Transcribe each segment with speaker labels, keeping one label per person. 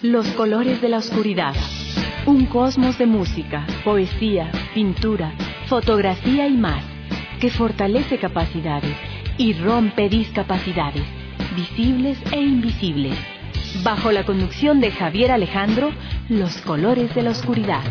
Speaker 1: Los colores de la oscuridad. Un cosmos de música, poesía, pintura, fotografía y más, que fortalece capacidades y rompe discapacidades, visibles e invisibles. Bajo la conducción de Javier Alejandro, Los colores de la oscuridad.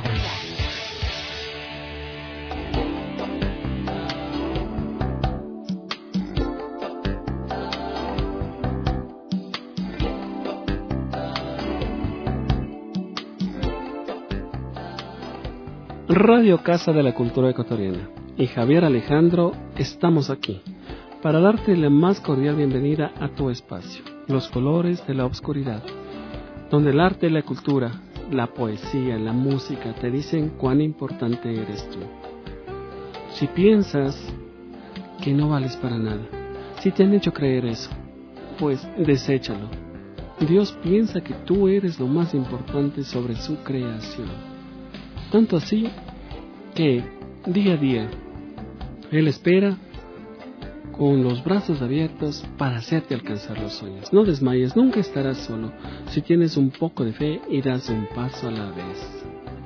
Speaker 2: Radio Casa de la Cultura Ecuatoriana y Javier Alejandro estamos aquí para darte la más cordial bienvenida a tu espacio, Los colores de la oscuridad, donde el arte, la cultura, la poesía, la música te dicen cuán importante eres tú. Si piensas que no vales para nada, si te han hecho creer eso, pues deséchalo. Dios piensa que tú eres lo más importante sobre su creación. Tanto así que día a día Él espera con los brazos abiertos para hacerte alcanzar los sueños. No desmayes, nunca estarás solo si tienes un poco de fe y das un paso a la vez.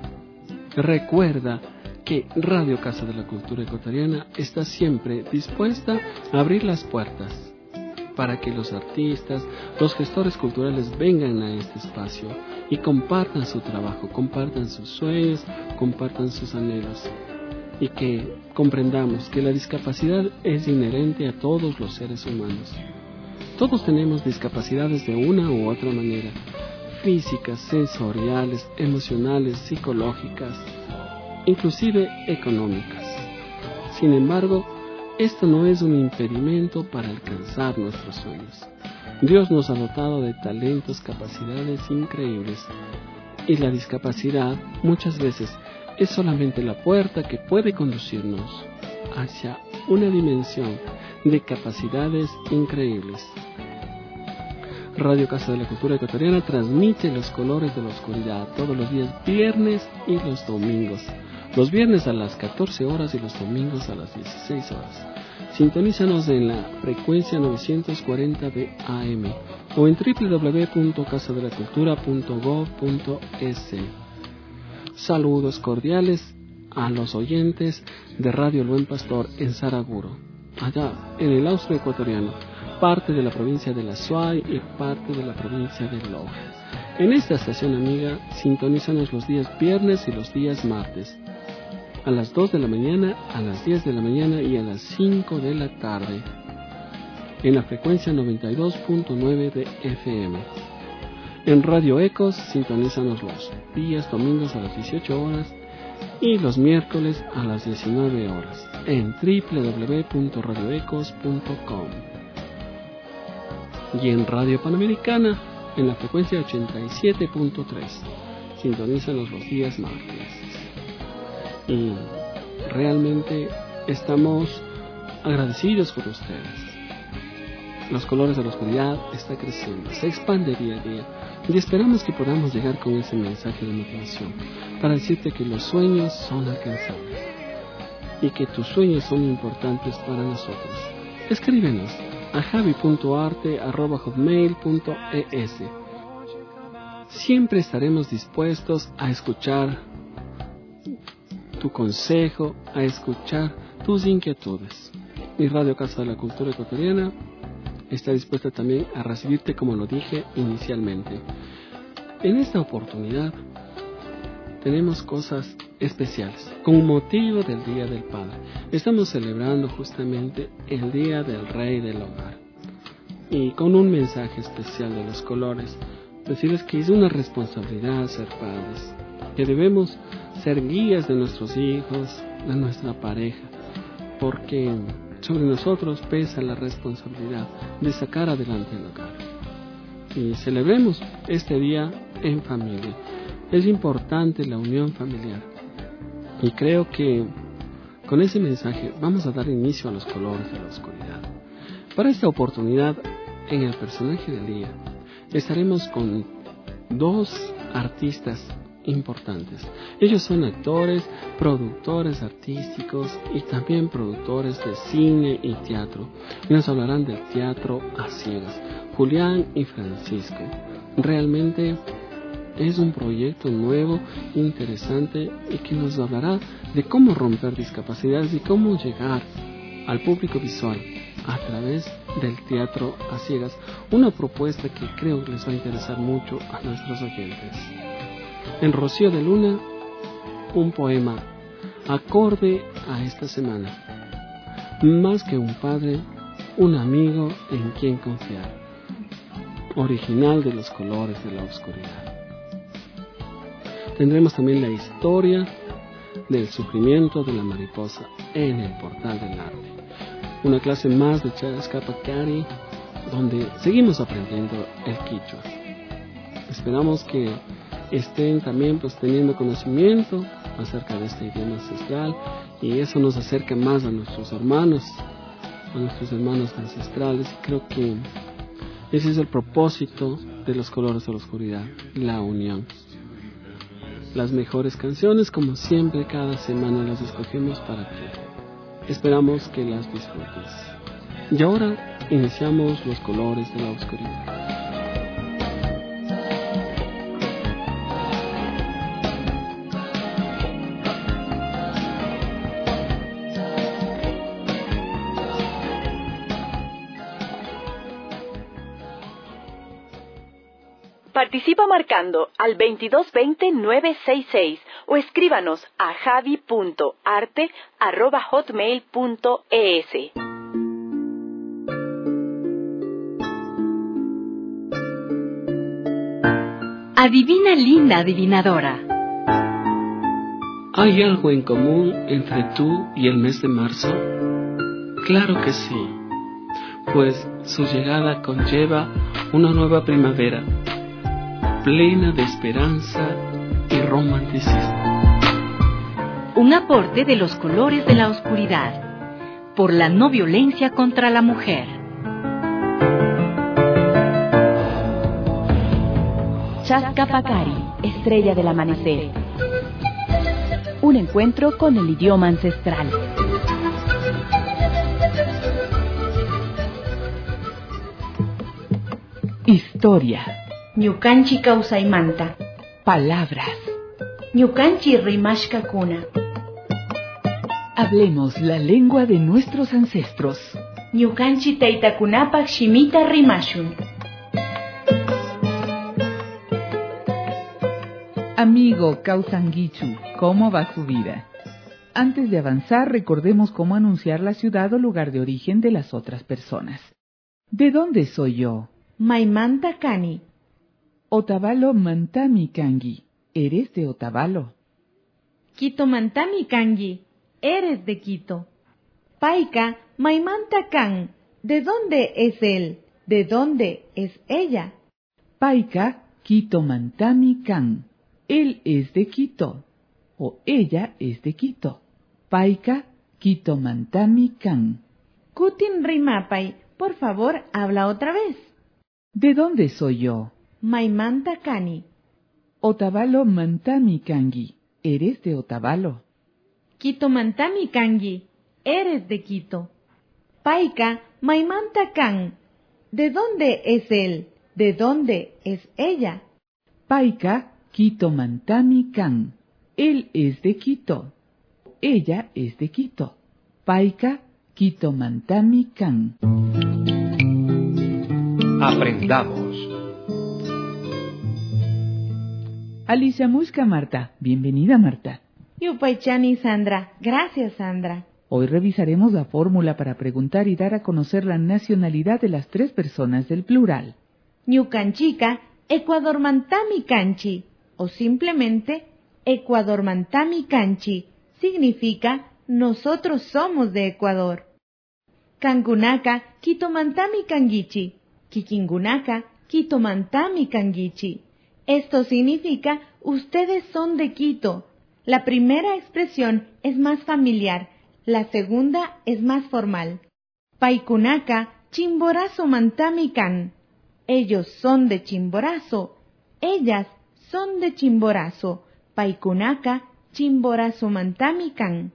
Speaker 2: Recuerda que Radio Casa de la Cultura Ecuatoriana está siempre dispuesta a abrir las puertas para que los artistas, los gestores culturales vengan a este espacio y compartan su trabajo, compartan sus sueños, compartan sus anhelos, y que comprendamos que la discapacidad es inherente a todos los seres humanos. Todos tenemos discapacidades de una u otra manera, físicas, sensoriales, emocionales, psicológicas, inclusive económicas. Sin embargo, esto no es un impedimento para alcanzar nuestros sueños. Dios nos ha dotado de talentos, capacidades increíbles, y la discapacidad muchas veces es solamente la puerta que puede conducirnos hacia una dimensión de capacidades increíbles. Radio Casa de la Cultura Ecuatoriana transmite Los colores de la oscuridad todos los días viernes y los domingos. Los viernes a las 14 horas y los domingos a las 16 horas. Sintonízanos en la frecuencia 940 de AM o en www.casadelacultura.gov.es. Saludos cordiales a los oyentes de Radio El Buen Pastor en Saraguro, allá en el Austro ecuatoriano, parte de la provincia de La Suay y parte de la provincia de Loja. En esta estación amiga, sintonízanos los días viernes y los días martes, a las 2 de la mañana, a las 10 de la mañana y a las 5 de la tarde, en la frecuencia 92.9 de FM. En Radio Ecos, sintonízanos los días domingos a las 18 horas y los miércoles a las 19 horas, en www.radioecos.com. Y en Radio Panamericana, en la frecuencia 87.3, sintonízanos los días martes. Y realmente estamos agradecidos por ustedes. Los colores de la oscuridad está creciendo, se expande día a día, y esperamos que podamos llegar con ese mensaje de motivación para decirte que los sueños son alcanzables y que tus sueños son importantes para nosotros. Escríbenos a javi.arte@hotmail.es. Siempre estaremos dispuestos a escuchar tu consejo, a escuchar tus inquietudes. Y Radio Casa de la Cultura Ecuatoriana está dispuesta también a recibirte, como lo dije inicialmente. En esta oportunidad tenemos cosas especiales con motivo del Día del Padre. Estamos celebrando justamente el Día del Rey del Hogar, y con un mensaje especial de Los colores, decirles que es una responsabilidad ser padres, que debemos ser guías de nuestros hijos, de nuestra pareja, porque sobre nosotros pesa la responsabilidad de sacar adelante el hogar. Y celebremos este día en familia. Es importante la unión familiar, y creo que con ese mensaje vamos a dar inicio a Los colores de la oscuridad. Para esta oportunidad, en el personaje del día, estaremos con dos artistas importantes. Ellos son actores, productores artísticos y también productores de cine y teatro. Y nos hablarán del teatro a ciegas, Julián y Francisco. Realmente es un proyecto nuevo, interesante y que nos hablará de cómo romper discapacidades y cómo llegar al público visual a través del teatro a ciegas. Una propuesta que creo que les va a interesar mucho a nuestros oyentes. En Rocío de Luna, un poema acorde a esta semana. Más que un padre, un amigo en quien confiar. Original de Los colores de la oscuridad. Tendremos también la historia del sufrimiento de la mariposa en el portal del arte. Una clase más de Chascapacari, donde seguimos aprendiendo el quichua. Esperamos que estén también teniendo conocimiento acerca de este idioma ancestral, y eso nos acerca más a nuestros hermanos ancestrales, y creo que ese es el propósito de Los colores de la oscuridad, la unión. Las mejores canciones, como siempre, cada semana las escogemos para ti. Esperamos que las disfrutes. Y ahora iniciamos Los colores de la oscuridad.
Speaker 1: Participa marcando al 2220-966 o escríbanos a javi.arte@hotmail.es. Adivina, linda adivinadora.
Speaker 2: ¿Hay algo en común entre tú y el mes de marzo? Claro que sí, pues su llegada conlleva una nueva primavera, plena de esperanza y romanticismo.
Speaker 1: Un aporte de Los colores de la oscuridad, por la no violencia contra la mujer. Chascapacari, estrella del amanecer. Un encuentro con el idioma ancestral. Historia.
Speaker 3: Ñukanchi kawsaymanta.
Speaker 1: Palabras.
Speaker 3: Ñukanchi rimashkakuna.
Speaker 1: Hablemos la lengua de nuestros ancestros.
Speaker 3: Ñukanchi taytakunapak shimita rimashun.
Speaker 4: Amigo Kausanguichu, ¿cómo va su vida? Antes de avanzar, recordemos cómo anunciar la ciudad o lugar de origen de las otras personas. ¿De dónde soy yo?
Speaker 3: Maymanta kani.
Speaker 4: Otavalo mantami kangi. ¿Eres de Otavalo?
Speaker 3: Quito mantami kangi. Eres de Quito. Paika maymanta kan. ¿De dónde es él? ¿De dónde es ella?
Speaker 4: Paika Quito mantami kan. Él es de Quito. O ella es de Quito. Paika Quito mantami kan.
Speaker 3: Kutin rimapay, por favor, habla otra vez.
Speaker 4: ¿De dónde soy yo?
Speaker 3: Maymanta kani.
Speaker 4: Otavalo mantami kangi. ¿Eres de Otavalo?
Speaker 3: Quito mantami kangi. Eres de Quito. Paika maymanta kan. ¿De dónde es él? ¿De dónde es ella?
Speaker 4: Paika Quito mantami kan. Él es de Quito. Ella es de Quito. Paika Quito mantami kan.
Speaker 5: Aprendamos.
Speaker 4: Alicia Mushka Marta. Bienvenida, Marta.
Speaker 3: Yupaychani Sandra. Gracias, Sandra.
Speaker 4: Hoy revisaremos la fórmula para preguntar y dar a conocer la nacionalidad de las 3 personas del plural.
Speaker 3: Ñukanchika Ecuadormantami kanchi, o simplemente Ecuadormantami kanchi, significa nosotros somos de Ecuador. Kangunaka Quitomantami kangichi, Kikingunaka Quitomantami kangichi. Esto significa ustedes son de Quito. La primera expresión es más familiar, la segunda es más formal. Paikunaka Chimborazo mantami kan. Ellos son de Chimborazo. Ellas son de Chimborazo. Paikunaka Chimborazo mantami kan.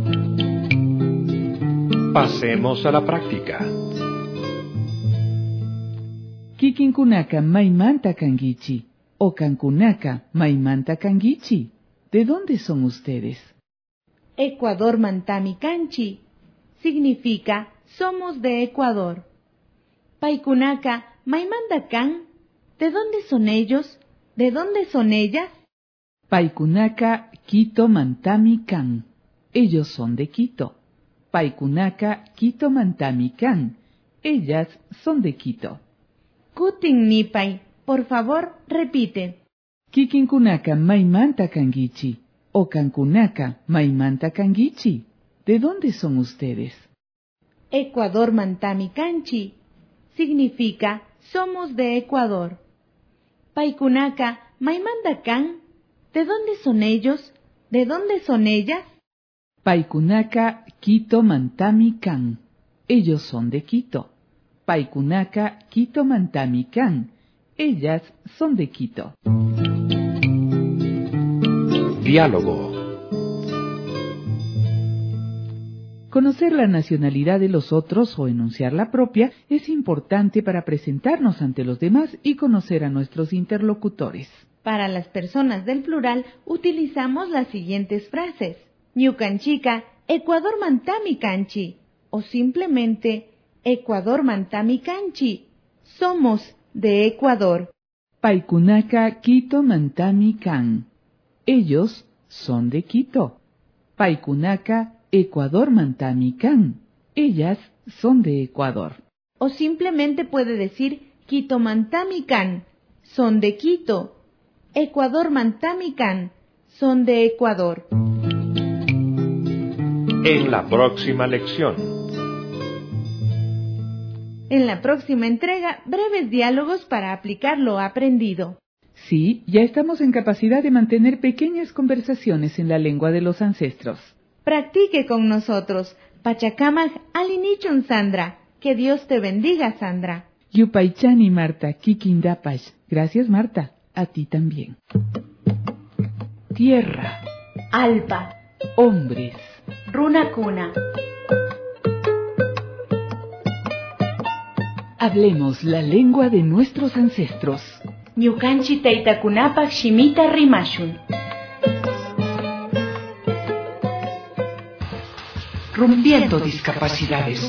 Speaker 5: Pasemos a la práctica.
Speaker 4: Kikinkunaka maymanta kangichi. o Cancunaca, Maimanta Canguichi. ¿De dónde son ustedes?
Speaker 3: Ecuador Mantami Canchi significa somos de Ecuador. Paicunaca, Maimanta Can, ¿de dónde son ellos? ¿De dónde son ellas?
Speaker 4: Paicunaca, Quito Mantami Can. Ellos son de Quito. Paicunaca, Quito Mantami Can. Ellas son de Quito.
Speaker 3: Kutin Nipai, por favor, repite.
Speaker 4: Kikinkunaca Maimanta Canguichi o Cancunaca Maimanta Canguichi. ¿De dónde son ustedes?
Speaker 3: Ecuador Mantami Canchi significa somos de Ecuador. Paicunaca Maimanta Can, ¿de dónde son ellos? ¿De dónde son ellas?
Speaker 4: Paicunaca Quito Mantami Can. Ellos son de Quito. Paicunaca Quito Mantami Can. Ellas son de Quito.
Speaker 5: Diálogo.
Speaker 4: Conocer la nacionalidad de los otros o enunciar la propia es importante para presentarnos ante los demás y conocer a nuestros interlocutores.
Speaker 3: Para las personas del plural utilizamos las siguientes frases. Ñucanchica, Ecuador Mantami Canchi, o simplemente Ecuador Mantami Canchi. Somos de Ecuador.
Speaker 4: Paicunaca Quito Mantami Can. Ellos son de Quito. Paicunaca Ecuador Mantami Can. Ellas son de Ecuador.
Speaker 3: O simplemente puede decir Quito Mantami Can. Son de Quito. Ecuador Mantami Can. Son de Ecuador.
Speaker 5: En la próxima lección.
Speaker 3: En la próxima entrega, breves diálogos para aplicar lo aprendido.
Speaker 4: Sí, ya estamos en capacidad de mantener pequeñas conversaciones en la lengua de los ancestros.
Speaker 3: Practique con nosotros. Pachacamaj alinichun Sandra. Que Dios te bendiga, Sandra.
Speaker 4: Yupaychani Marta, Kikindapash. Gracias, Marta. A ti también. Tierra.
Speaker 1: Alpa.
Speaker 4: Hombres.
Speaker 1: Runacuna.
Speaker 4: Hablemos la lengua de nuestros ancestros.
Speaker 1: Ñucanchi Teitakunapak Shimita Rimashun.
Speaker 6: Rompiendo discapacidades.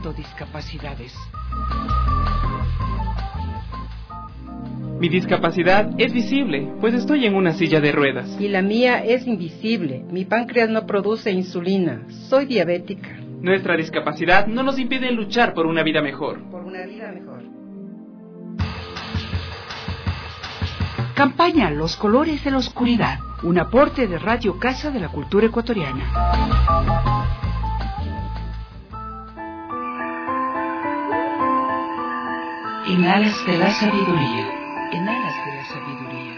Speaker 2: Mi discapacidad es visible, pues estoy en una silla de ruedas.
Speaker 7: Y la mía es invisible. Mi páncreas no produce insulina. Soy diabética.
Speaker 2: Nuestra discapacidad no nos impide luchar por una vida mejor.
Speaker 6: Campaña Los Colores de la Oscuridad. Un aporte de Radio Casa de la Cultura Ecuatoriana. En alas de la sabiduría. En alas de la sabiduría.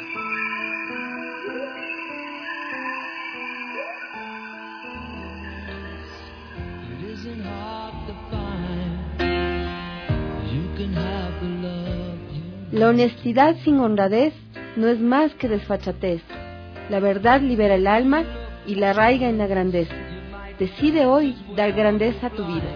Speaker 8: La honestidad sin honradez no es más que desfachatez. La verdad libera el alma y la arraiga en la grandeza. Decide hoy dar grandeza a tu vida.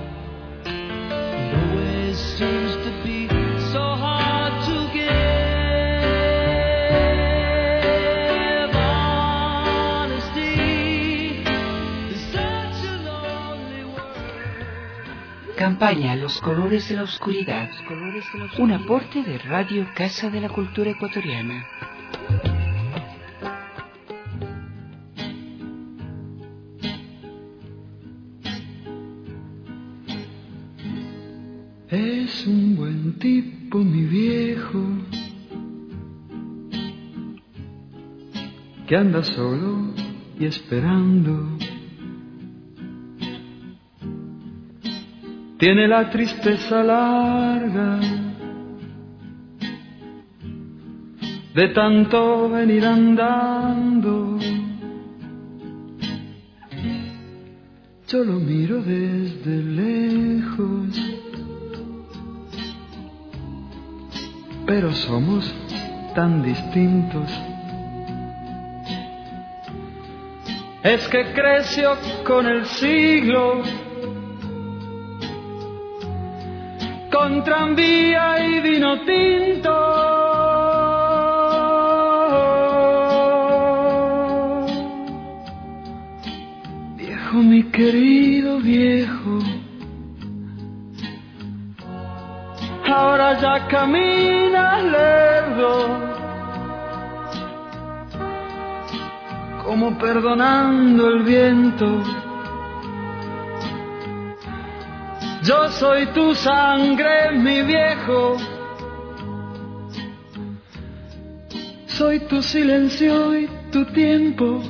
Speaker 6: Campaña Los Colores de la Oscuridad. Un aporte de Radio Casa de la Cultura Ecuatoriana.
Speaker 9: Es un buen tipo, mi viejo, que anda solo y esperando. Tiene la tristeza larga de tanto venir andando. Yo lo miro desde lejos, pero somos tan distintos. Es que creció con el siglo, con tranvía y vino tinto. querido viejo, ahora ya caminas lerdo, como perdonando el viento. Yo soy tu sangre, mi viejo, soy tu silencio y tu tiempo.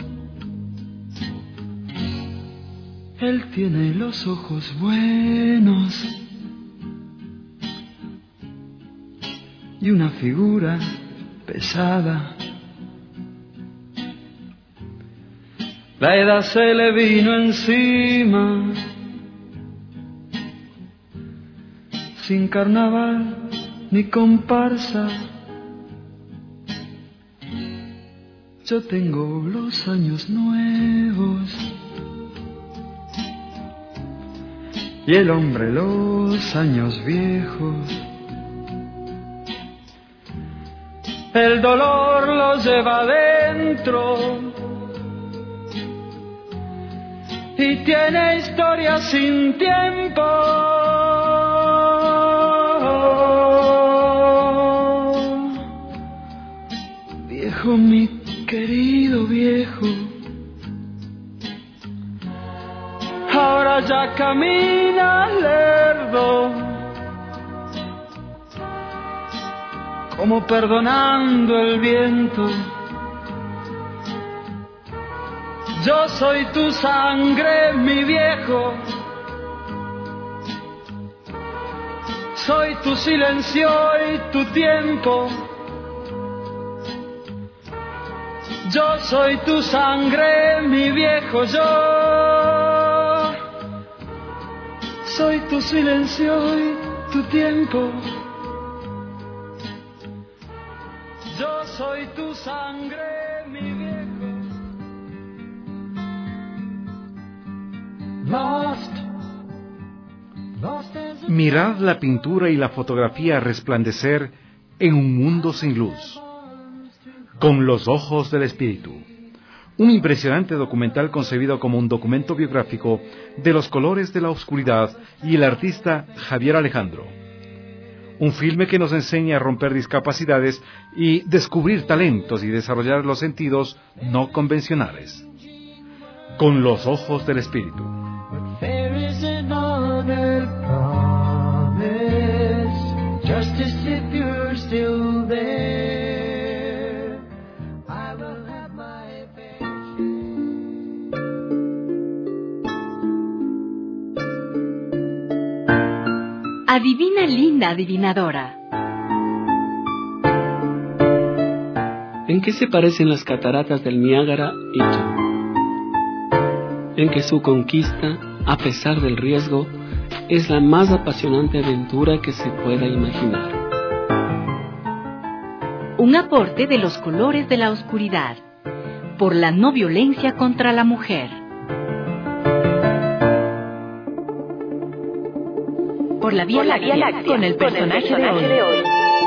Speaker 9: Él tiene los ojos buenos y una figura pesada. La edad se le vino encima, sin carnaval ni comparsa. Yo tengo los años nuevos y el hombre los años viejos. El dolor lo lleva adentro y tiene historia sin tiempo. Viejo, mi querido viejo, ahora ya camina lerdo, como perdonando el viento. Yo soy tu sangre, mi viejo, soy tu silencio y tu tiempo. Yo soy tu sangre, mi viejo, yo soy tu silencio y tu tiempo. Yo soy tu sangre, mi viejo.
Speaker 5: Mirad la pintura y la fotografía resplandecer en un mundo sin luz. Con los ojos del espíritu. Un impresionante documental concebido como un documento biográfico de los colores de la oscuridad y el artista Javier Alejandro. Un filme que nos enseña a romper discapacidades y descubrir talentos y desarrollar los sentidos no convencionales. Con los ojos del espíritu.
Speaker 1: Adivina, linda adivinadora.
Speaker 2: ¿En qué se parecen las cataratas del Niágara y tú? En que su conquista, a pesar del riesgo, es la más apasionante aventura que se pueda imaginar.
Speaker 1: Un aporte de los colores de la oscuridad, por la no violencia contra la mujer. Por la Vía Láctea, con el personaje de hoy.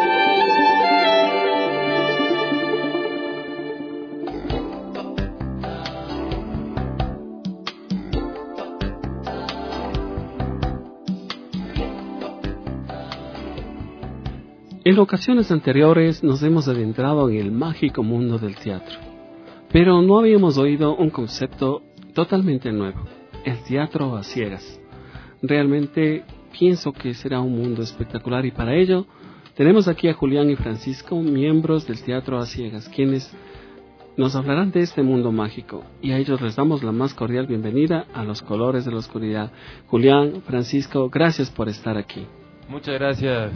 Speaker 2: En ocasiones anteriores nos hemos adentrado en el mágico mundo del teatro, pero no habíamos oído un concepto totalmente nuevo, el teatro a ciegas. Realmente pienso que será un mundo espectacular y para ello tenemos aquí a Julián y Francisco, miembros del Teatro a Ciegas, quienes nos hablarán de este mundo mágico y a ellos les damos la más cordial bienvenida a Los Colores de la Oscuridad. Julián, Francisco, gracias por estar aquí.
Speaker 10: Muchas gracias.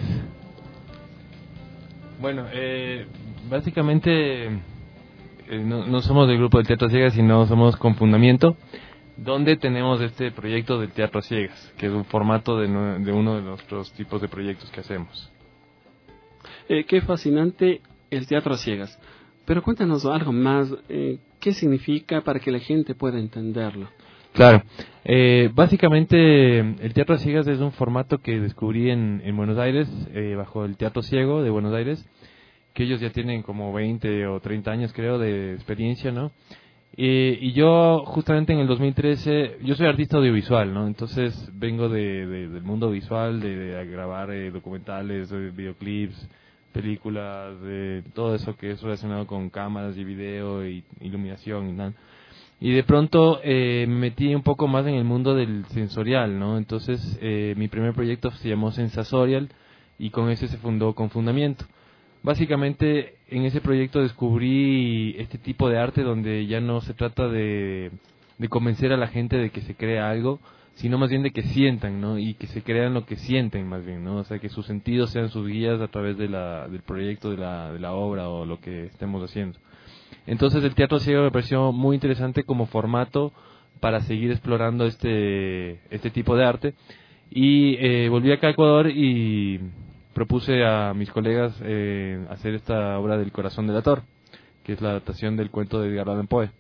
Speaker 10: Bueno, básicamente no somos del grupo del Teatro a Ciegas, sino somos Con Fundamento, donde tenemos este proyecto del Teatro a Ciegas, que es un formato de uno de nuestros tipos de proyectos que hacemos.
Speaker 2: Qué fascinante el Teatro a Ciegas. Pero cuéntanos algo más, ¿qué significa para que la gente pueda entenderlo?
Speaker 10: Claro, básicamente el Teatro a Ciegas es un formato que descubrí en Buenos Aires, bajo el Teatro Ciego de Buenos Aires, que ellos ya tienen como 20 o 30 años creo de experiencia, ¿no? Y yo justamente en el 2013, yo soy artista audiovisual, ¿no? Entonces vengo del mundo visual, de grabar documentales, videoclips, películas, de todo eso que es relacionado con cámaras y video y iluminación y tal. Y de pronto me metí un poco más en el mundo del sensorial, ¿no? Entonces mi primer proyecto se llamó Sensasorial y con ese se fundó Confundamiento. Básicamente en ese proyecto descubrí este tipo de arte donde ya no se trata de convencer a la gente de que se crea algo, sino más bien de que sientan, ¿no? Y que se crean lo que sienten más bien, ¿no? O sea, que sus sentidos sean sus guías a través del proyecto, de la obra o lo que estemos haciendo. Entonces el teatro ciego me pareció muy interesante como formato para seguir explorando este tipo de arte. Y volví acá a Ecuador y propuse a mis colegas hacer esta obra del Corazón del Ator, que es la adaptación del cuento de Edgar Allan Poe.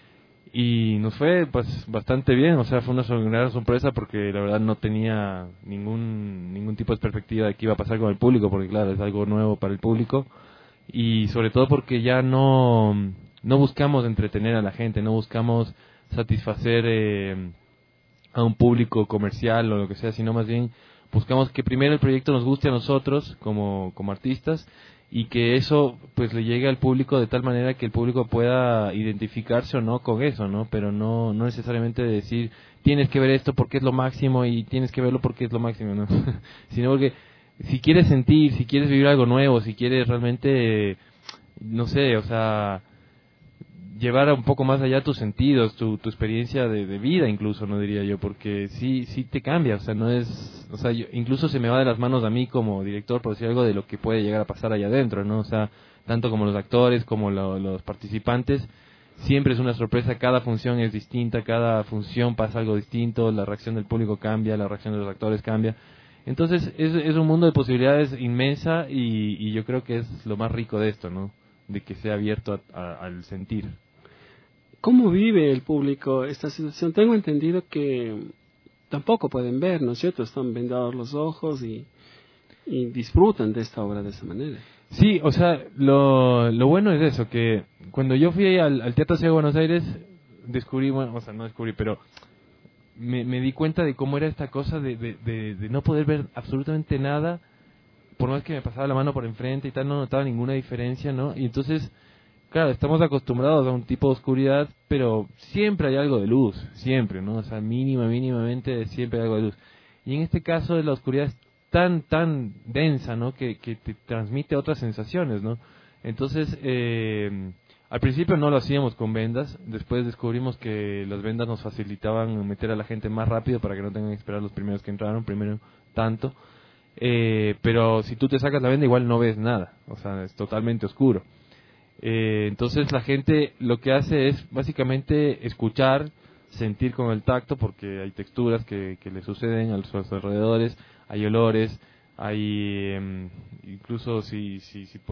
Speaker 10: Y nos fue pues bastante bien, o sea, fue una gran sorpresa porque la verdad no tenía ningún tipo de perspectiva de qué iba a pasar con el público, porque claro, es algo nuevo para el público. Y sobre todo porque ya no buscamos entretener a la gente, no buscamos satisfacer a un público comercial o lo que sea, sino más bien buscamos que primero el proyecto nos guste a nosotros como artistas y que eso pues le llegue al público de tal manera que el público pueda identificarse o no con eso, ¿no? Pero no necesariamente decir tienes que ver esto porque es lo máximo y tienes que verlo porque es lo máximo, ¿no? Sino porque si quieres sentir, si quieres vivir algo nuevo, si quieres realmente, no sé, o sea, llevar un poco más allá tus sentidos, tu experiencia de vida incluso, no diría yo, porque sí te cambia, o sea, no es, o sea, incluso se me va de las manos a mí como director por decir algo de lo que puede llegar a pasar allá adentro, ¿no? O sea, tanto como los actores, como los participantes, siempre es una sorpresa, cada función es distinta, cada función pasa algo distinto, la reacción del público cambia, la reacción de los actores cambia. Entonces es un mundo de posibilidades inmensa y yo creo que es lo más rico de esto, ¿no? De que sea abierto al sentir.
Speaker 2: ¿Cómo vive el público esta situación? Tengo entendido que tampoco pueden ver, ¿no es cierto? Están vendados los ojos y disfrutan de esta obra de esa manera.
Speaker 10: Sí, o sea, lo bueno es eso, que cuando yo fui al Teatro Ciego de Buenos Aires, descubrí, bueno, o sea, no descubrí, pero me di cuenta de cómo era esta cosa de no poder ver absolutamente nada, por más que me pasaba la mano por enfrente y tal, no notaba ninguna diferencia, ¿no? Y entonces, claro, estamos acostumbrados a un tipo de oscuridad, pero siempre hay algo de luz, siempre, ¿no? O sea, mínimamente siempre hay algo de luz. Y en este caso la oscuridad es tan densa, ¿no? Que te transmite otras sensaciones, ¿no? Entonces, al principio no lo hacíamos con vendas, después descubrimos que las vendas nos facilitaban meter a la gente más rápido para que no tengan que esperar los primeros que entraron, primero tanto. Pero si tú te sacas la venda igual no ves nada, o sea, es totalmente oscuro. Entonces la gente lo que hace es básicamente escuchar, sentir con el tacto, porque hay texturas que le suceden a sus alrededores, hay olores, hay incluso si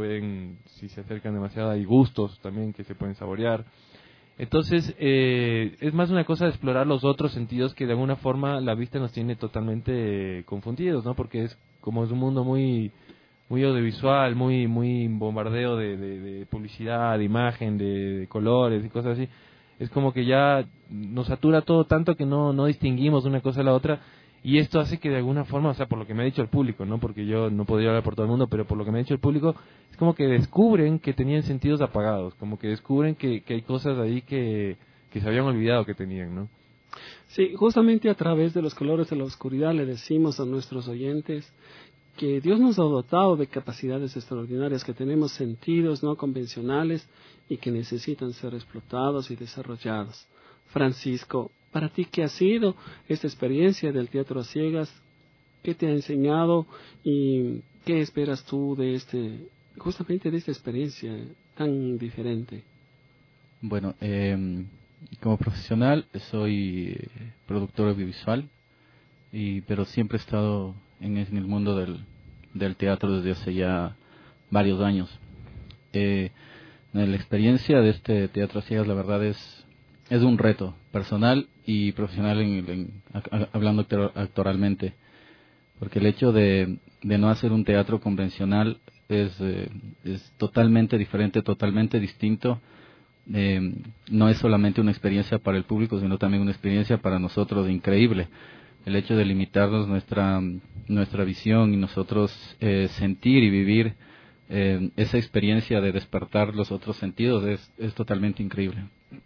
Speaker 10: se acercan demasiado, hay gustos también que se pueden saborear. Entonces es más una cosa de explorar los otros sentidos que de alguna forma la vista nos tiene totalmente confundidos, ¿no? Porque es como es un mundo muy audiovisual, muy bombardeo de publicidad, de imagen, de colores y cosas así. Es como que ya nos satura todo tanto que no distinguimos una cosa de la otra, y esto hace que de alguna forma, o sea, por lo que me ha dicho el público, ¿no? Porque yo no podría hablar por todo el mundo, pero por lo que me ha dicho el público, es como que descubren que tenían sentidos apagados, como que descubren que hay cosas ahí que se habían olvidado que tenían, ¿no?
Speaker 2: Sí, justamente a través de los colores de la oscuridad le decimos a nuestros oyentes que Dios nos ha dotado de capacidades extraordinarias, que tenemos sentidos no convencionales y que necesitan ser explotados y desarrollados. Francisco, para ti, ¿qué ha sido esta experiencia del teatro a ciegas? ¿Qué te ha enseñado y qué esperas tú de justamente de esta experiencia tan diferente?
Speaker 11: Bueno, como profesional soy productor audiovisual, pero siempre he estado en el mundo del teatro desde hace ya varios años. La experiencia de este teatro a ciegas, la verdad, es un reto personal y profesional hablando actoralmente, porque el hecho de no hacer un teatro convencional es totalmente diferente, totalmente distinto no es solamente una experiencia para el público, sino también una experiencia para nosotros increíble. El hecho de limitarnos nuestra visión y nosotros sentir y vivir esa experiencia de despertar los otros sentidos es totalmente increíble.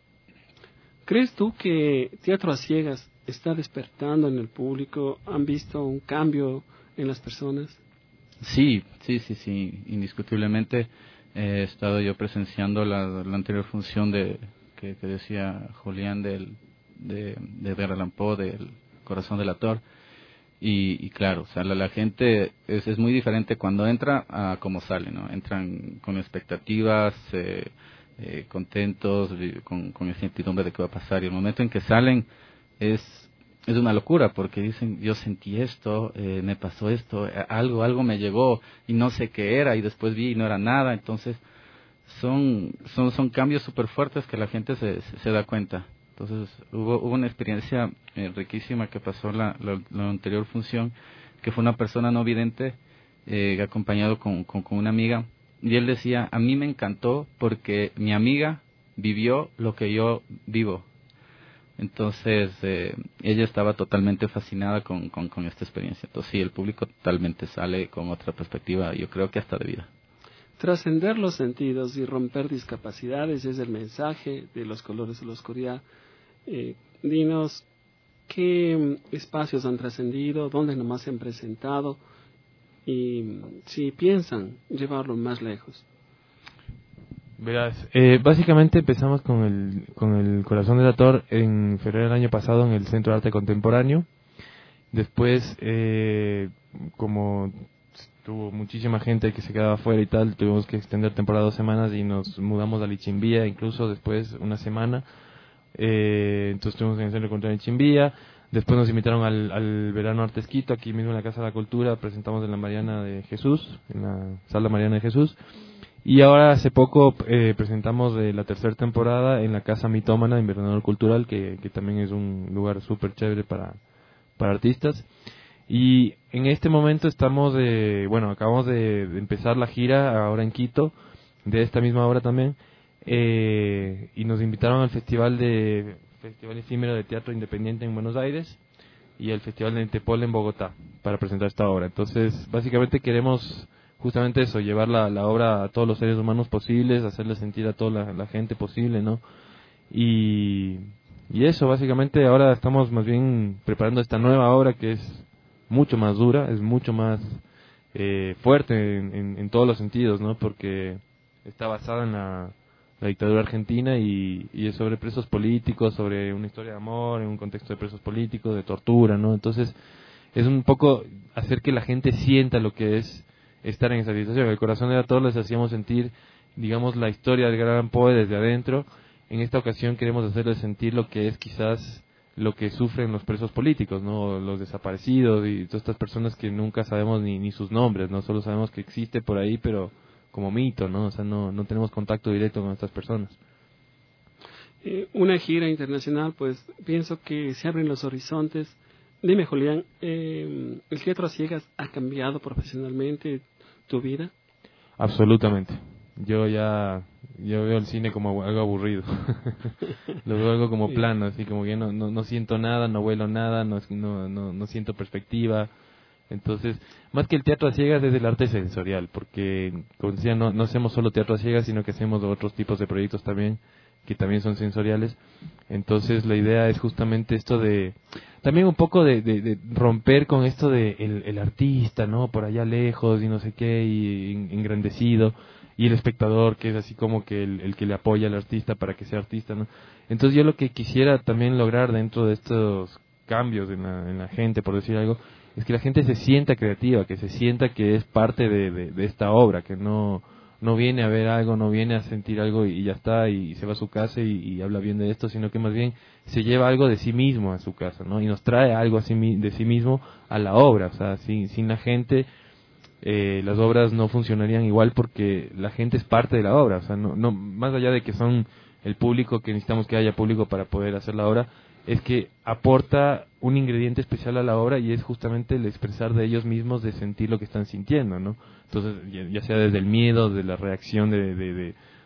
Speaker 2: ¿Crees tú que Teatro a Ciegas está despertando en el público? ¿Han visto un cambio en las personas?
Speaker 11: Sí, indiscutiblemente. He estado yo presenciando la anterior función que decía Julián de Edgar Allan Poe, del Corazón del Actor, y claro, o sea, la gente es muy diferente cuando entra a cómo sale, ¿no? Entran con expectativas, contentos, con incertidumbre de qué va a pasar, y el momento en que salen es una locura, porque dicen, yo sentí esto, me pasó esto, algo me llegó y no sé qué era, y después vi y no era nada. Entonces son cambios súper fuertes que la gente se da cuenta. Entonces hubo una experiencia riquísima que pasó en la anterior función, que fue una persona no vidente acompañado con una amiga, y él decía, a mí me encantó porque mi amiga vivió lo que yo vivo. Entonces ella estaba totalmente fascinada con esta experiencia. Entonces sí, el público totalmente sale con otra perspectiva, yo creo que hasta de vida.
Speaker 2: Trascender los sentidos y romper discapacidades es el mensaje de Los Colores de la Oscuridad. Dinos, ¿qué espacios han trascendido? ¿Dónde nomás se han presentado? Y si piensan llevarlo más lejos.
Speaker 10: Verás, básicamente empezamos con el Corazón del Actor en febrero del año pasado en el Centro de Arte Contemporáneo. Después, como tuvo muchísima gente que se quedaba afuera y tal, tuvimos que extender temporada 2 semanas y nos mudamos a Lichimbía, incluso después una semana. Entonces estuvimos en el Centro Cultural de Lichimbía. Después nos invitaron al Verano Artesquito, aquí mismo en la Casa de la Cultura. Presentamos en la Mariana de Jesús, en la Sala Mariana de Jesús. Y ahora hace poco presentamos la tercera temporada en la Casa Mitómana, Invernadero Cultural, que también es un lugar súper chévere para artistas. Y en este momento acabamos de empezar la gira ahora en Quito, de esta misma obra también, y nos invitaron al Festival Efímero de Teatro Independiente en Buenos Aires y el Festival de Entepol en Bogotá para presentar esta obra. Entonces, básicamente queremos justamente eso, llevar la obra a todos los seres humanos posibles, hacerle sentir a toda la gente posible, ¿no? Y eso, básicamente ahora estamos más bien preparando esta nueva obra que es mucho más dura, es mucho más fuerte en todos los sentidos, ¿no? Porque está basada en la dictadura argentina y es sobre presos políticos, sobre una historia de amor, en un contexto de presos políticos, de tortura, ¿no? Entonces es un poco hacer que la gente sienta lo que es estar en esa situación. El Corazón de Actor les hacíamos sentir, digamos, la historia del Gran Poe desde adentro. En esta ocasión queremos hacerles sentir lo que es quizás lo que sufren los presos políticos, ¿no? Los desaparecidos y todas estas personas que nunca sabemos ni sus nombres, ¿no? Solo sabemos que existe por ahí, pero como mito, ¿no? O sea, no tenemos contacto directo con estas personas.
Speaker 2: Una gira internacional, pues pienso que se abren los horizontes. Dime, Julián, ¿el Teatro a Ciegas ha cambiado profesionalmente tu vida?
Speaker 10: Absolutamente. Yo veo el cine como algo aburrido. Lo veo algo como plano, así como que no siento nada, no vuelo nada, no siento perspectiva. Entonces, más que el teatro a ciegas es el arte sensorial, porque, como decía, no hacemos solo teatro a ciegas, sino que hacemos otros tipos de proyectos también, que también son sensoriales. Entonces, la idea es justamente esto de, también un poco de romper con esto de el artista, ¿no? Por allá lejos y no sé qué, y engrandecido, y el espectador, que es así como que el que le apoya al artista para que sea artista, ¿no? Entonces, yo lo que quisiera también lograr dentro de estos cambios en la gente, por decir algo, es que la gente se sienta creativa, que se sienta que es parte de esta obra, que no viene a ver algo, no viene a sentir algo y ya está, y se va a su casa y habla bien de esto, sino que más bien se lleva algo de sí mismo a su casa, ¿no? Y nos trae algo de sí mismo a la obra. O sea, sin la gente las obras no funcionarían igual, porque la gente es parte de la obra. O sea, no más allá de que son el público, que necesitamos que haya público para poder hacer la obra, es que aporta un ingrediente especial a la obra, y es justamente el expresar de ellos mismos, de sentir lo que están sintiendo, ¿no? Entonces, ya sea desde el miedo, de la reacción de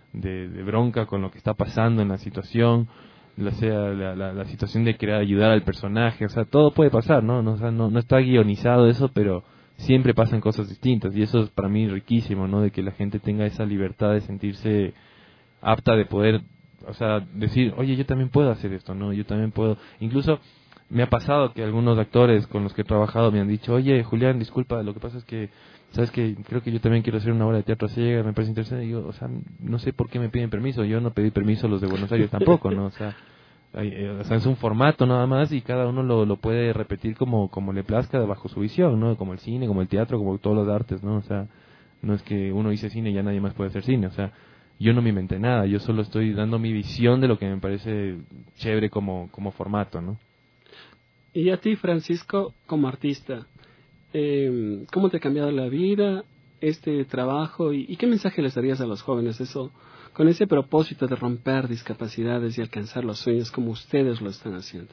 Speaker 10: de bronca con lo que está pasando en la situación, sea la situación de querer ayudar al personaje, o sea, todo puede pasar, ¿no? O sea, no está guionizado eso, pero siempre pasan cosas distintas, y eso es para mí riquísimo, ¿no? De que la gente tenga esa libertad de sentirse apta de poder, o sea, decir, oye, yo también puedo hacer esto, ¿no? Yo también puedo, incluso me ha pasado que algunos actores con los que he trabajado me han dicho, oye, Julián, disculpa, lo que pasa es que, sabes que creo que yo también quiero hacer una obra de teatro ciega, me parece interesante, y yo, o sea, no sé por qué me piden permiso, yo no pedí permiso a los de Buenos Aires tampoco, ¿no? O sea, es un formato nada más y cada uno lo puede repetir como le plazca bajo su visión, ¿no? Como el cine, como el teatro, como todos los artes, ¿no? O sea, no es que uno dice cine y ya nadie más puede hacer cine, o sea, yo no me inventé nada, yo solo estoy dando mi visión de lo que me parece chévere como formato, ¿no?
Speaker 2: Y a ti, Francisco, como artista, ¿cómo te ha cambiado la vida este trabajo y qué mensaje les darías a los jóvenes eso con ese propósito de romper discapacidades y alcanzar los sueños como ustedes lo están haciendo?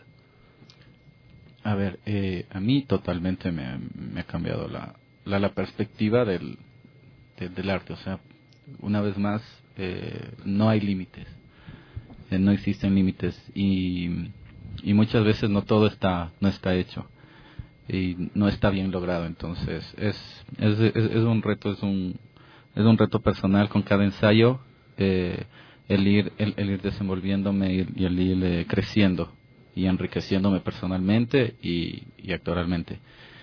Speaker 11: A ver, a mí totalmente me ha cambiado la perspectiva del arte. O sea, una vez más, no hay límites, no existen límites y muchas veces no todo no está hecho y no está bien logrado. Entonces es un reto, es un reto personal con cada ensayo, el ir desenvolviéndome y el ir creciendo y enriqueciéndome personalmente y actoralmente.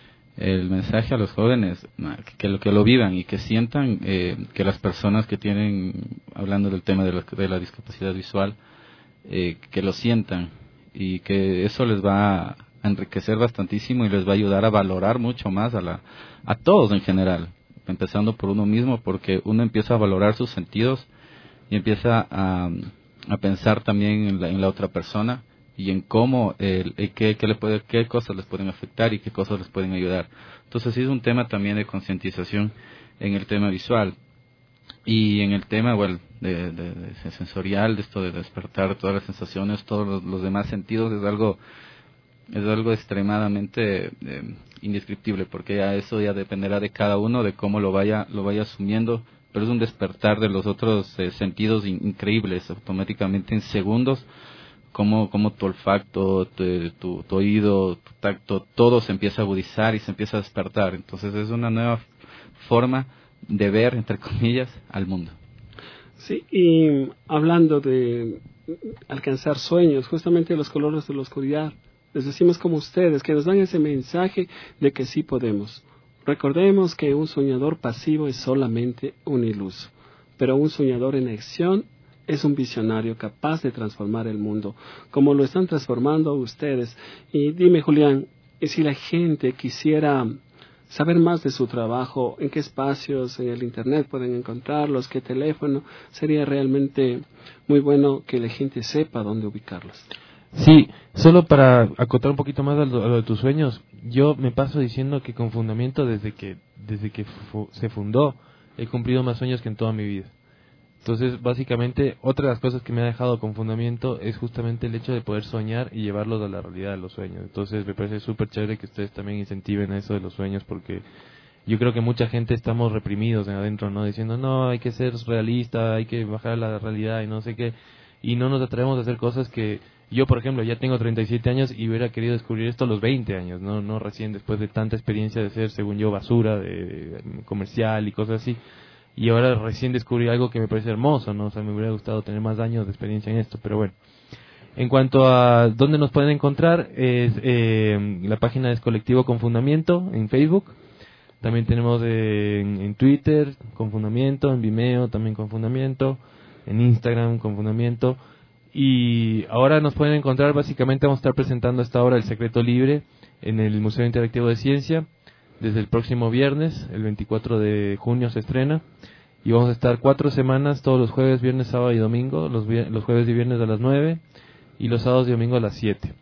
Speaker 11: El mensaje a los jóvenes, que lo vivan y que sientan que las personas que tienen, hablando del tema de la discapacidad visual, que lo sientan y que eso les va a enriquecer bastantísimo y les va a ayudar a valorar mucho más a todos en general, empezando por uno mismo, porque uno empieza a valorar sus sentidos y empieza a pensar también en la otra persona y en cómo, qué cosas les pueden afectar y qué cosas les pueden ayudar. Entonces sí es un tema también de concientización en el tema visual. Y en el tema de sensorial, de esto de despertar todas las sensaciones, todos los demás sentidos, es algo extremadamente indescriptible, porque eso ya dependerá de cada uno, de cómo lo vaya asumiendo, pero es un despertar de los otros sentidos increíbles, automáticamente en segundos, como tu olfato, tu oído, tu tacto, todo se empieza a agudizar y se empieza a despertar. Entonces es una nueva forma de ver, entre comillas, al mundo.
Speaker 2: Sí, y hablando de alcanzar sueños, justamente los colores de la oscuridad, les decimos como ustedes, que nos dan ese mensaje de que sí podemos. Recordemos que un soñador pasivo es solamente un iluso, pero un soñador en acción es un visionario capaz de transformar el mundo, como lo están transformando ustedes. Y dime, Julián, si la gente quisiera saber más de su trabajo, ¿en qué espacios en el Internet pueden encontrarlos? ¿Qué teléfono? Sería realmente muy bueno que la gente sepa dónde ubicarlos.
Speaker 10: Sí, solo para acotar un poquito más a lo de tus sueños, yo me paso diciendo que con Fundamento, desde que se fundó, he cumplido más sueños que en toda mi vida. Entonces, básicamente, otra de las cosas que me ha dejado con Fundamento es justamente el hecho de poder soñar y llevarlos a la realidad de los sueños. Entonces, me parece súper chévere que ustedes también incentiven eso de los sueños, porque yo creo que mucha gente estamos reprimidos en adentro, ¿no? Diciendo, no, hay que ser realista, hay que bajar a la realidad y no sé qué. Y no nos atrevemos a hacer cosas que yo, por ejemplo, ya tengo 37 años y hubiera querido descubrir esto a los 20 años, no recién después de tanta experiencia de ser, según yo, basura, de comercial y cosas así. Y ahora recién descubrí algo que me parece hermoso, ¿no? O sea, me hubiera gustado tener más años de experiencia en esto, pero bueno. En cuanto a dónde nos pueden encontrar, la página es Colectivo con Fundamento en Facebook. También tenemos en Twitter con Fundamento, en Vimeo también con Fundamento, en Instagram con Fundamento. Y ahora nos pueden encontrar, básicamente vamos a estar presentando esta obra El Secreto Libre en el Museo Interactivo de Ciencia. Desde el próximo viernes, el 24 de junio se estrena, y vamos a estar 4 semanas, todos los jueves, viernes, sábado y domingo, los jueves y viernes a las 9 y los sábados y domingo a las 7.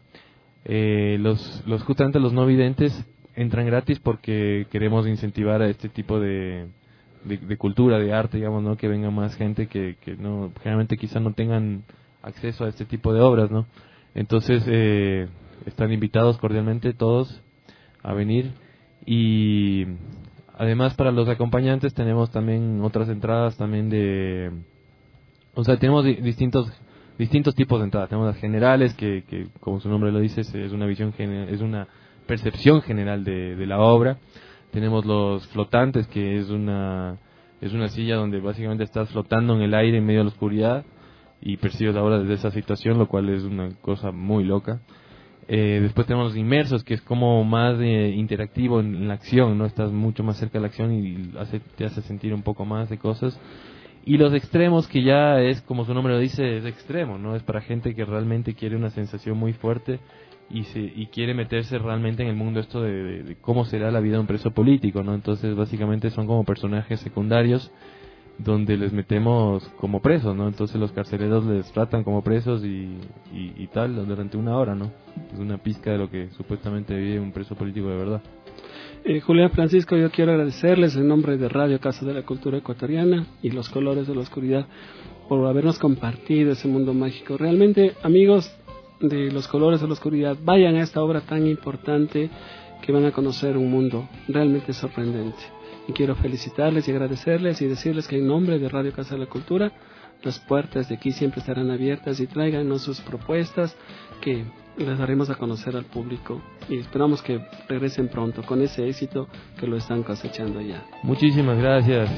Speaker 10: Justamente los no videntes entran gratis porque queremos incentivar a este tipo de cultura, de arte, digamos, ¿no? Que venga más gente que no, generalmente quizá no tengan acceso a este tipo de obras, ¿no? Entonces, están invitados cordialmente todos a venir. Y además para los acompañantes tenemos también otras entradas también de O sea, tenemos distintos tipos de entradas. Tenemos las generales, que como su nombre lo dice, es una visión es una percepción general de la obra. Tenemos los flotantes, que es una silla donde básicamente estás flotando en el aire en medio de la oscuridad y percibes la obra desde esa situación, lo cual es una cosa muy loca. Después tenemos los inmersos, que es como más interactivo en la acción, ¿no? Estás mucho más cerca de la acción y te hace sentir un poco más de cosas. Y los extremos, que ya es, como su nombre lo dice, es extremo, ¿no? Es para gente que realmente quiere una sensación muy fuerte y quiere meterse realmente en el mundo esto de cómo será la vida de un preso político, ¿no? Entonces, básicamente son como personajes secundarios donde les metemos como presos, ¿no? Entonces los carceleros les tratan como presos y tal durante una hora, ¿no? Es una pizca de lo que supuestamente vive un preso político de verdad.
Speaker 2: Julián, Francisco, yo quiero agradecerles en nombre de Radio Casa de la Cultura Ecuatoriana y Los Colores de la Oscuridad por habernos compartido ese mundo mágico. Realmente, amigos de Los Colores de la Oscuridad, vayan a esta obra tan importante que van a conocer un mundo realmente sorprendente. Y quiero felicitarles y agradecerles y decirles que en nombre de Radio Casa de la Cultura, las puertas de aquí siempre estarán abiertas y tráiganos sus propuestas que les daremos a conocer al público y esperamos que regresen pronto con ese éxito que lo están cosechando ya.
Speaker 10: Muchísimas gracias.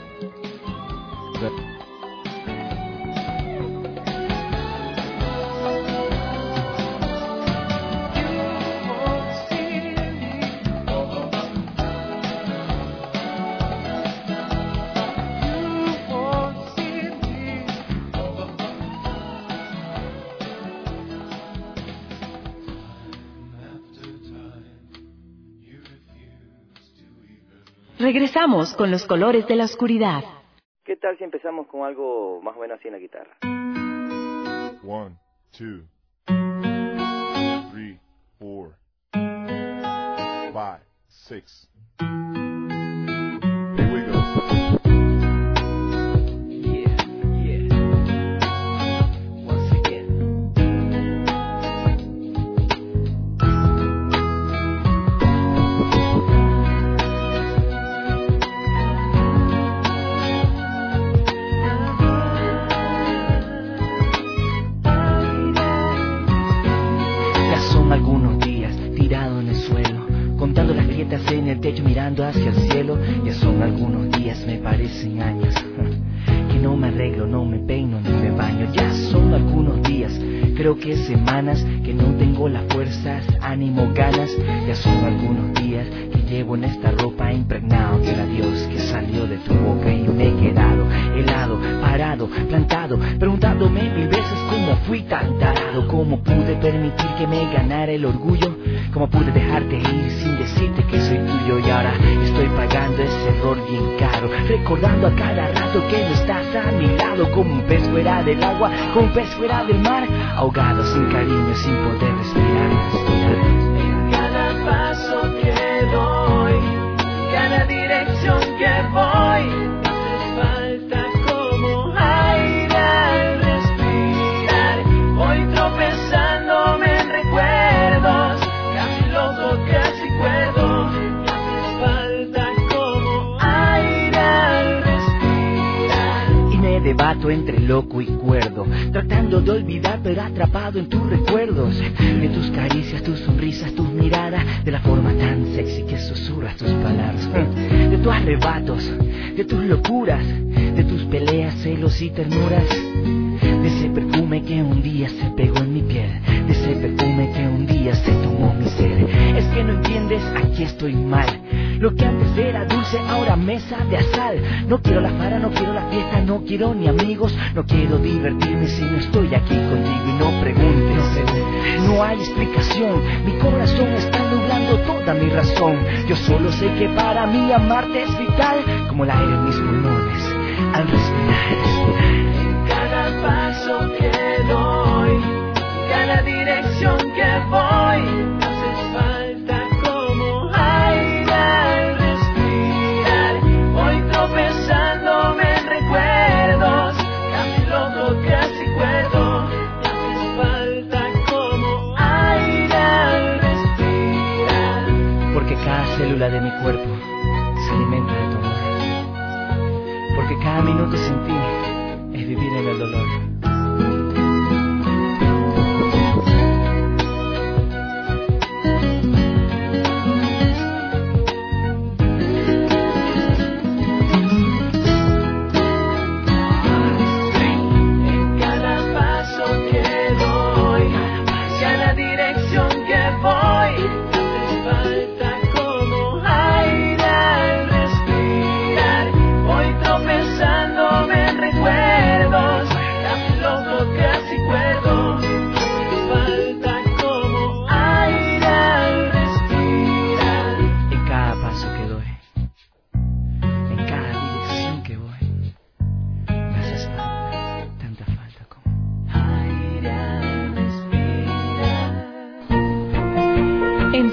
Speaker 1: Regresamos con Los Colores de la Oscuridad.
Speaker 12: ¿Qué tal si empezamos con algo más o menos así en la guitarra?
Speaker 13: 1, 2, 3, 4, 5, 6. Here we go.
Speaker 14: Algunos días tirado en el suelo, contando las grietas en el techo, mirando hacia el cielo. Ya son algunos días, me parecen años, que no me arreglo, no me peino ni me baño. Ya son algunos días, creo que semanas, que no tengo las fuerzas, ánimo, ganas. Ya son algunos días que llevo en esta ropa impregnado del adiós que salió de tu boca y me he quedado helado, parado, plantado, preguntándome mil veces cómo fui tan tarado, cómo pude permitir que me ganara el orgullo, cómo pude dejarte ir sin decirte que soy tuyo. Y ahora estoy pagando ese error bien caro, recordando a cada rato que no estás a mi lado, como un pez fuera del agua, como un pez fuera del mar, ahogado sin cariño, sin poder respirar.
Speaker 15: En cada paso que doy, cada dirección que voy, me falta como aire al respirar. Voy tropezándome en recuerdos, casi loco, casi cuerdo. Me falta como aire al respirar.
Speaker 14: Y me debato entre loco y cuerdo, tratando de olvidar pero atrapado en tus recuerdos, de tus caricias, tus sonrisas, tus miradas, de la forma tan sexy que susurras tus palabras, de tus arrebatos, de tus locuras, de tus peleas, celos y ternuras, de ese perfume que un día se pegó en mi piel, de ese perfume que un día se tomó mi ser. Es que no entiendes, aquí estoy mal. Lo que antes era dulce, ahora me sabe a sal. No quiero la farra, no quiero la fiesta, no quiero ni amigos, no quiero divertirme si no estoy aquí contigo. Y no preguntes, no hay explicación. Mi corazón está nublando toda mi razón. Yo solo sé que para mí amarte es vital, como el aire en mis pulmones al respirar.
Speaker 15: En cada paso que doy, cada dirección que voy, me haces falta como aire al respirar. Voy tropezándome en recuerdos, casi loco, casi cuerdo. Me haces falta como aire al respirar.
Speaker 14: Porque cada célula de mi cuerpo se alimenta de tu amor. Porque cada minuto sin ti es vivir en el dolor.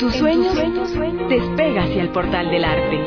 Speaker 1: tus sueños, despega hacia el portal del arte.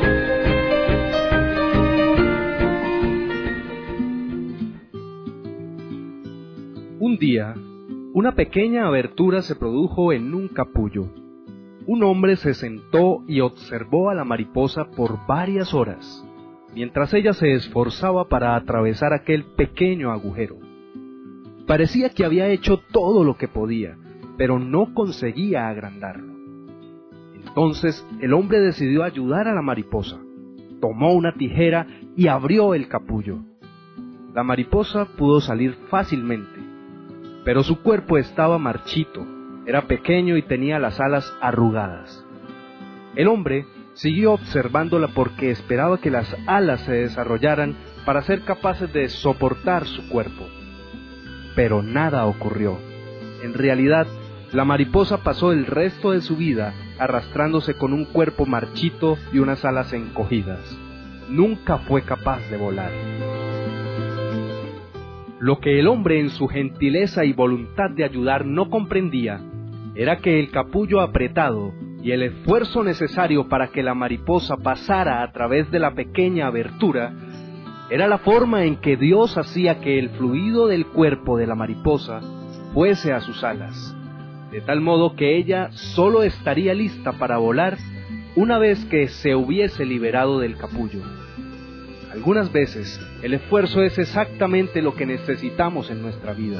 Speaker 16: Un día, una pequeña abertura se produjo en un capullo. Un hombre se sentó y observó a la mariposa por varias horas, mientras ella se esforzaba para atravesar aquel pequeño agujero. Parecía que había hecho todo lo que podía, pero no conseguía agrandarlo. Entonces el hombre decidió ayudar a la mariposa. Tomó una tijera y abrió el capullo. La mariposa pudo salir fácilmente, pero su cuerpo estaba marchito, era pequeño y tenía las alas arrugadas. El hombre siguió observándola porque esperaba que las alas se desarrollaran para ser capaces de soportar su cuerpo. Pero nada ocurrió. En realidad, la mariposa pasó el resto de su vida arrastrándose con un cuerpo marchito y unas alas encogidas. Nunca fue capaz de volar. Lo que el hombre en su gentileza y voluntad de ayudar no comprendía era que el capullo apretado y el esfuerzo necesario para que la mariposa pasara a través de la pequeña abertura era la forma en que Dios hacía que el fluido del cuerpo de la mariposa fuese a sus alas, de tal modo que ella solo estaría lista para volar una vez que se hubiese liberado del capullo. Algunas veces el esfuerzo es exactamente lo que necesitamos en nuestra vida.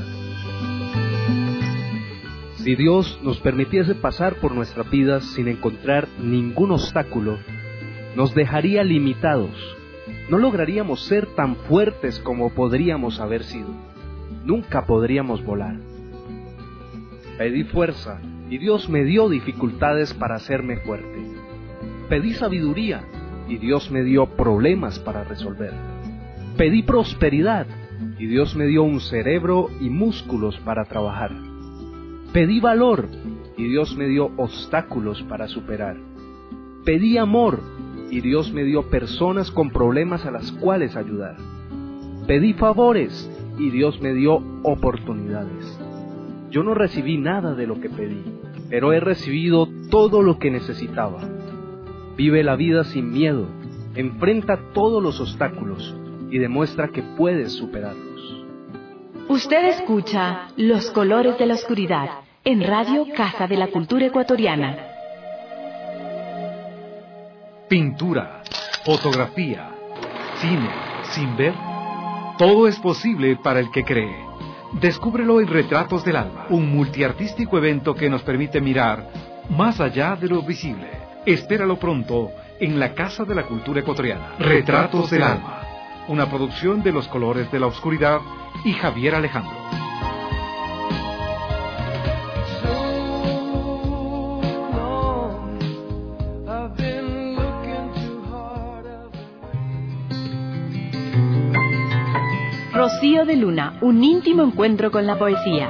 Speaker 16: Si Dios nos permitiese pasar por nuestras vidas sin encontrar ningún obstáculo, nos dejaría limitados. No lograríamos ser tan fuertes como podríamos haber sido. Nunca podríamos volar. Pedí fuerza y Dios me dio dificultades para hacerme fuerte. Pedí sabiduría y Dios me dio problemas para resolver. Pedí prosperidad y Dios me dio un cerebro y músculos para trabajar. Pedí valor y Dios me dio obstáculos para superar. Pedí amor y Dios me dio personas con problemas a las cuales ayudar. Pedí favores y Dios me dio oportunidades. Yo no recibí nada de lo que pedí, pero he recibido todo lo que necesitaba. Vive la vida sin miedo, enfrenta todos los obstáculos y demuestra que puedes superarlos.
Speaker 1: Usted escucha Los Colores de la Oscuridad en Radio Casa de la Cultura Ecuatoriana.
Speaker 5: Pintura, fotografía, cine, sin ver, todo es posible para el que cree. Descúbrelo en Retratos del Alma, un multiartístico evento que nos permite mirar más allá de lo visible. Espéralo pronto en la Casa de la Cultura Ecuatoriana. Retratos del Alma, una producción de Los Colores de la Oscuridad y Javier Alejandro.
Speaker 1: Rocío de Luna, un íntimo encuentro con la poesía.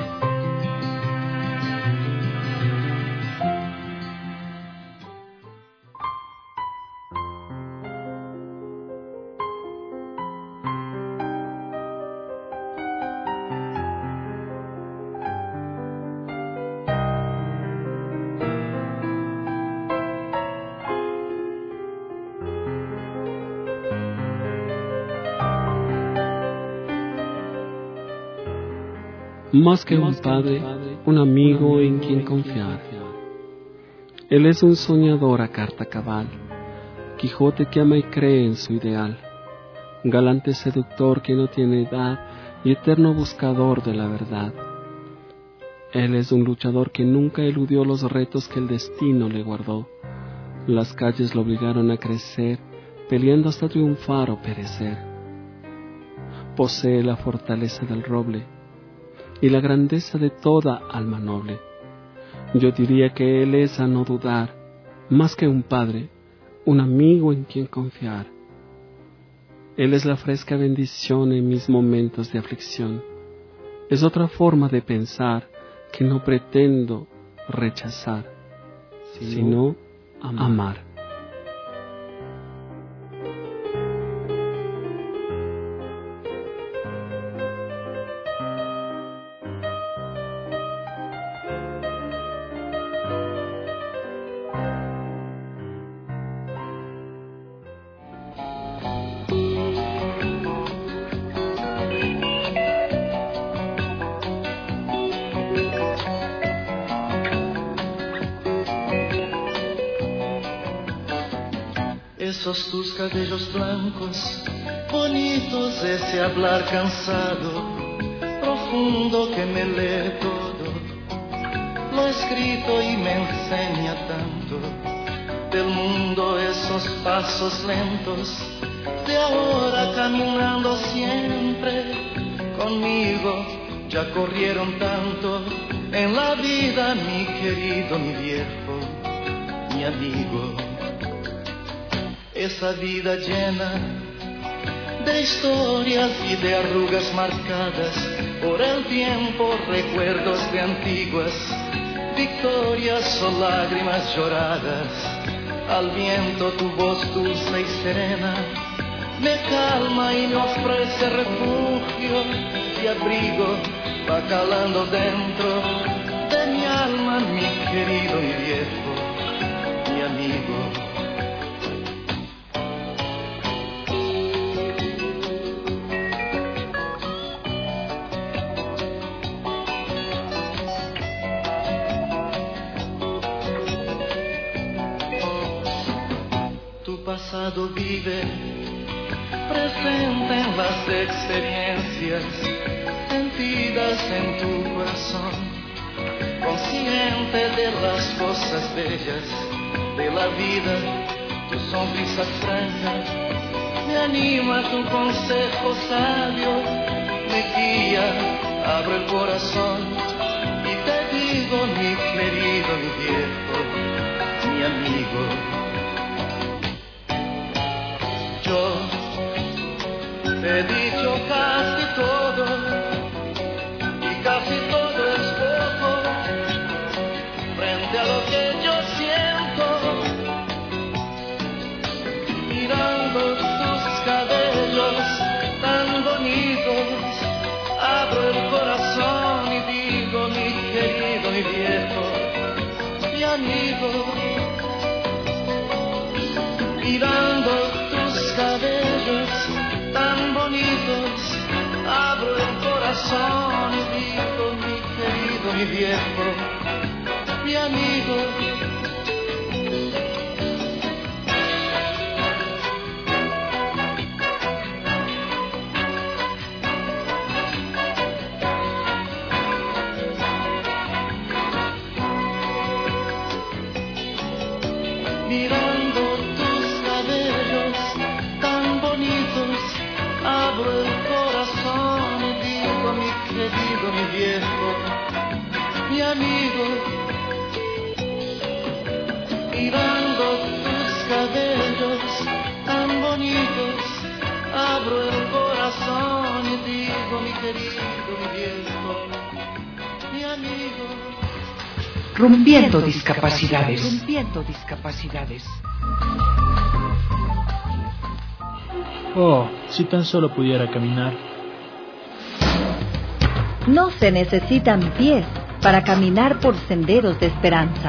Speaker 2: Más que un padre, un amigo en quien confiar. Él es un soñador a carta cabal, Quijote que ama y cree en su ideal, galante seductor que no tiene edad y eterno buscador de la verdad. Él es un luchador que nunca eludió los retos que el destino le guardó. Las calles lo obligaron a crecer, peleando hasta triunfar o perecer. Posee la fortaleza del roble y la grandeza de toda alma noble. Yo diría que él es, a no dudar, más que un padre, un amigo en quien confiar. Él es la fresca bendición en mis momentos de aflicción. Es otra forma de pensar que no pretendo rechazar, sino amar.
Speaker 17: esos tus cabellos blancos, bonitos ese hablar cansado, profundo que me lee todo, lo escrito y me enseña tanto, del mundo esos pasos lentos, de ahora caminando siempre, conmigo ya corrieron tanto, en la vida mi querido, mi viejo, mi amigo. Esa vida llena de historias y de arrugas marcadas por el tiempo, recuerdos de antiguas victorias o lágrimas lloradas. Al viento tu voz dulce y serena me calma y me ofrece refugio y abrigo, va calando dentro de mi alma, mi querido, mi viejo, mi amigo. Tu pasado vive presente en las experiencias sentidas en tu corazón, consciente de las cosas bellas de la vida, tu sonrisa franca me anima, tu consejo sabio me guía, abro el corazón y te digo, mi querido, mi viejo, mi amigo. Yo te he dicho casi todo y casi todo es poco frente a lo que yo siento, mirando tus cabellos tan bonitos, abro el corazón y digo, mi querido, mi viejo, mi amigo, mirando cabellos tan bonitos, abro el corazón y digo, mi querido, mi viejo, mi amigo. Mirando tus cabellos tan bonitos, abro el corazón y digo, mi querido, mi viejo, mi amigo. Mirando tus cabellos tan bonitos, abro el corazón y digo, mi querido, mi viejo, mi amigo.
Speaker 6: Rompiendo discapacidades. Rompiendo discapacidades.
Speaker 18: Oh, si tan solo pudiera caminar.
Speaker 19: No se necesitan pies para caminar por senderos de esperanza.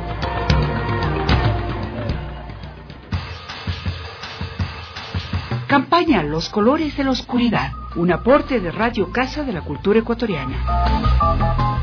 Speaker 6: Campaña Los Colores de la Oscuridad. Un aporte de Radio Casa de la Cultura Ecuatoriana.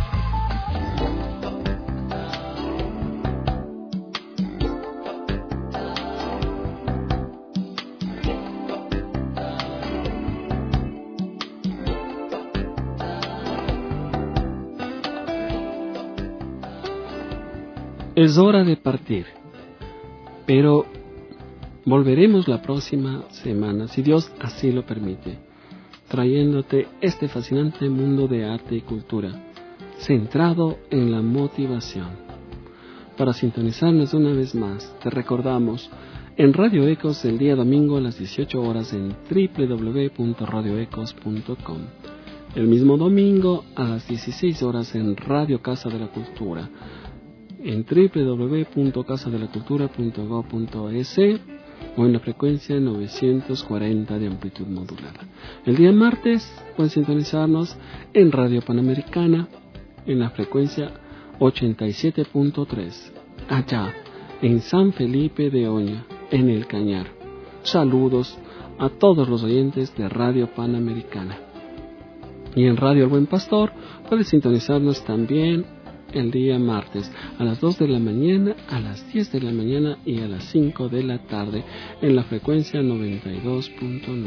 Speaker 2: Es hora de partir, pero volveremos la próxima semana, si Dios así lo permite, trayéndote este fascinante mundo de arte y cultura, centrado en la motivación. Para sintonizarnos una vez más, te recordamos en Radio Ecos el día domingo a las 18 horas en www.radioecos.com. El mismo domingo a las 16 horas en Radio Casa de la Cultura, en www.casadelacultura.go.es o en la frecuencia 940 de amplitud modulada. El día martes pueden sintonizarnos en Radio Panamericana en la frecuencia 87.3, allá en San Felipe de Oña, en El Cañar. Saludos a todos los oyentes de Radio Panamericana. Y en Radio El Buen Pastor puedes sintonizarnos también el día martes a las 2 de la mañana, a las 10 de la mañana y a las 5 de la tarde en la frecuencia 92.9.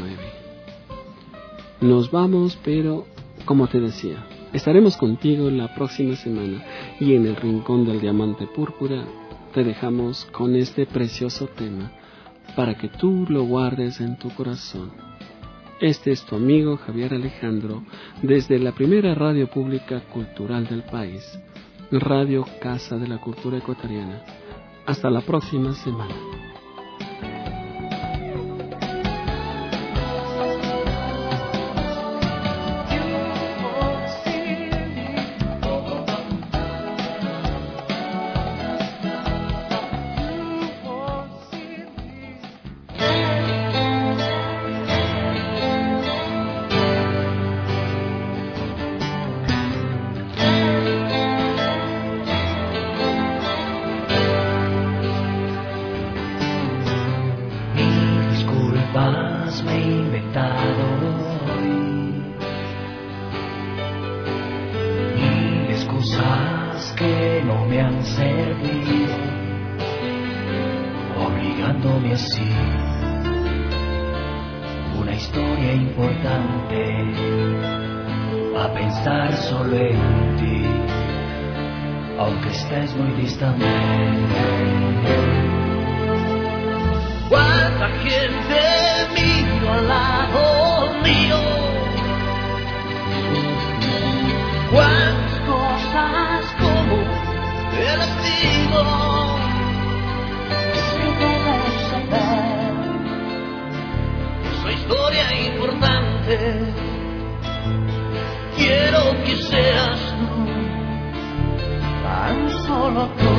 Speaker 2: Nos vamos, pero como te decía, estaremos contigo la próxima semana y en el Rincón del Diamante Púrpura te dejamos con este precioso tema para que tú lo guardes en tu corazón. Este es tu amigo Javier Alejandro desde la primera radio pública cultural del país, Radio Casa de la Cultura Ecuatoriana. Hasta la próxima semana.
Speaker 17: Cuánta gente vino al lado mío, cuántas cosas como el amigo que debes saber. Es una historia importante, quiero que seas tú, tan solo tú.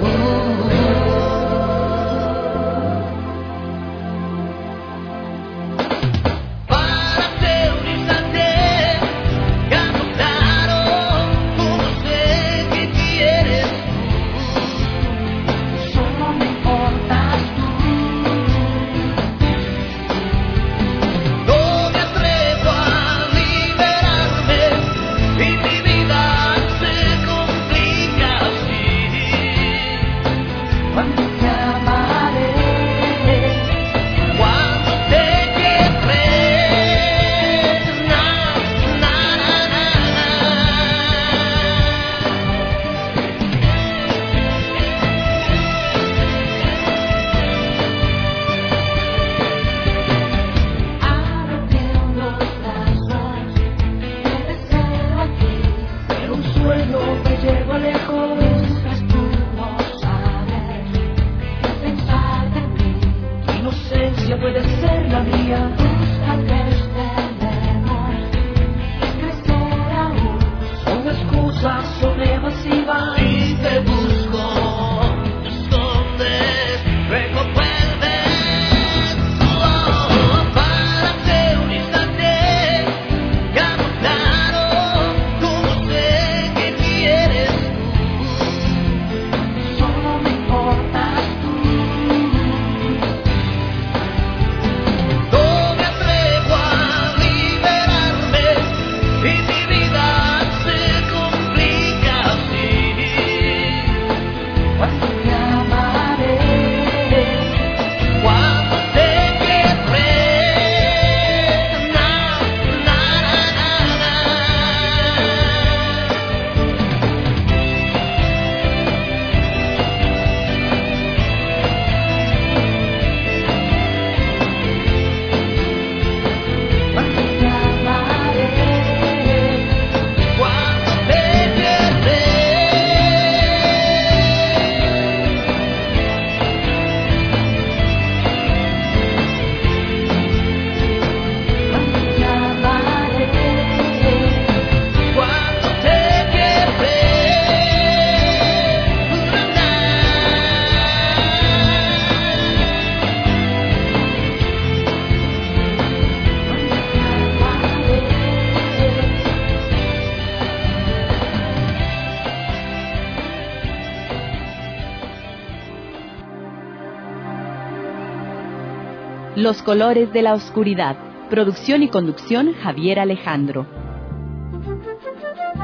Speaker 1: Los colores de la oscuridad. Producción y conducción Javier Alejandro.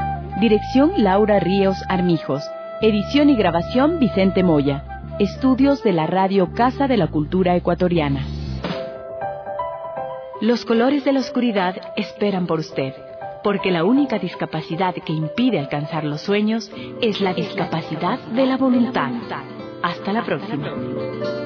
Speaker 1: Dirección Laura Ríos Armijos. Edición y grabación Vicente Moya. Estudios de la Radio Casa de la Cultura Ecuatoriana. Los colores de la oscuridad esperan por usted, porque la única discapacidad que impide alcanzar los sueños es la discapacidad de la voluntad. Hasta la próxima.